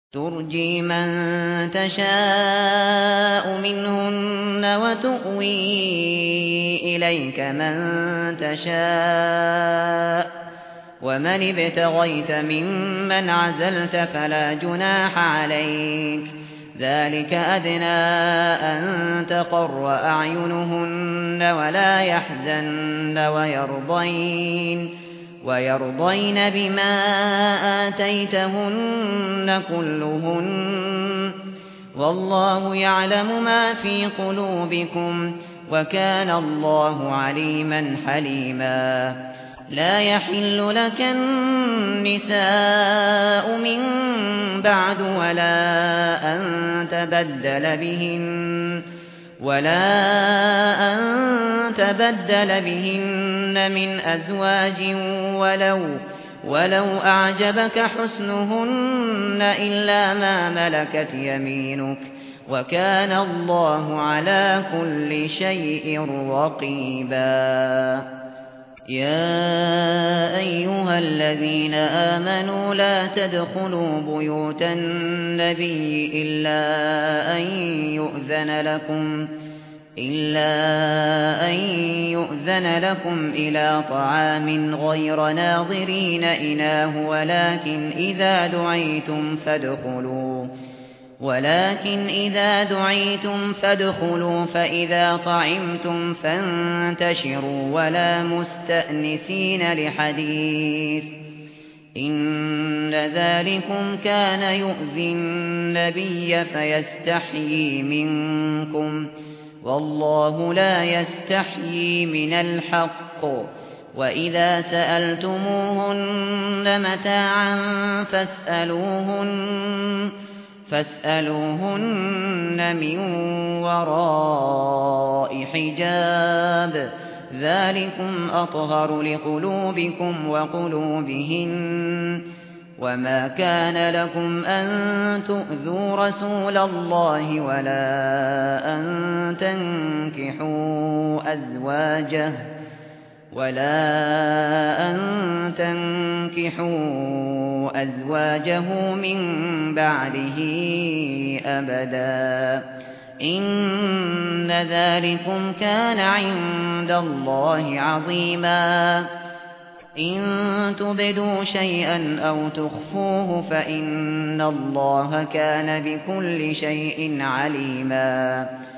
ترجي من تشاء منهن وتؤوي إليك من تشاء ومن ابتغيت ممن عزلت فلا جناح عليك ذلك أدنى أن تقر أعينهن ولا يحزن ويرضين بما آتيتهن كلهن والله يعلم ما في قلوبكم وكان الله عليما حليما لا يحل لك النساء من بعد ولا أن تبدل بهن من أزواج ولو أعجبك حسنهن إلا ما ملكت يمينك وكان الله على كل شيء رقيبا يا أيها الذين آمنوا لا تدخلوا بيوت النبي إلا أن يؤذن لكم إلى طعام غير ناظرين إناه ولكن إذا دعيتم فادخلوا فإذا طعمتم فانتشروا ولا مستأنسين لحديث إن ذلكم كان يؤذي النبي فيستحيي منكم والله لا يستحيي من الحق وإذا سألتموهن متاعا فاسألوهن من وراء حجاب ذلكم أطهر لقلوبكم وقلوبهن وما كان لكم أن تؤذوا رسول الله ولا أن تنكحوا أزواجه من بعده أبدا إن ذلكم كان عند الله عظيما إن تبدوا شيئا أو تخفوه فإن الله كان بكل شيء عليما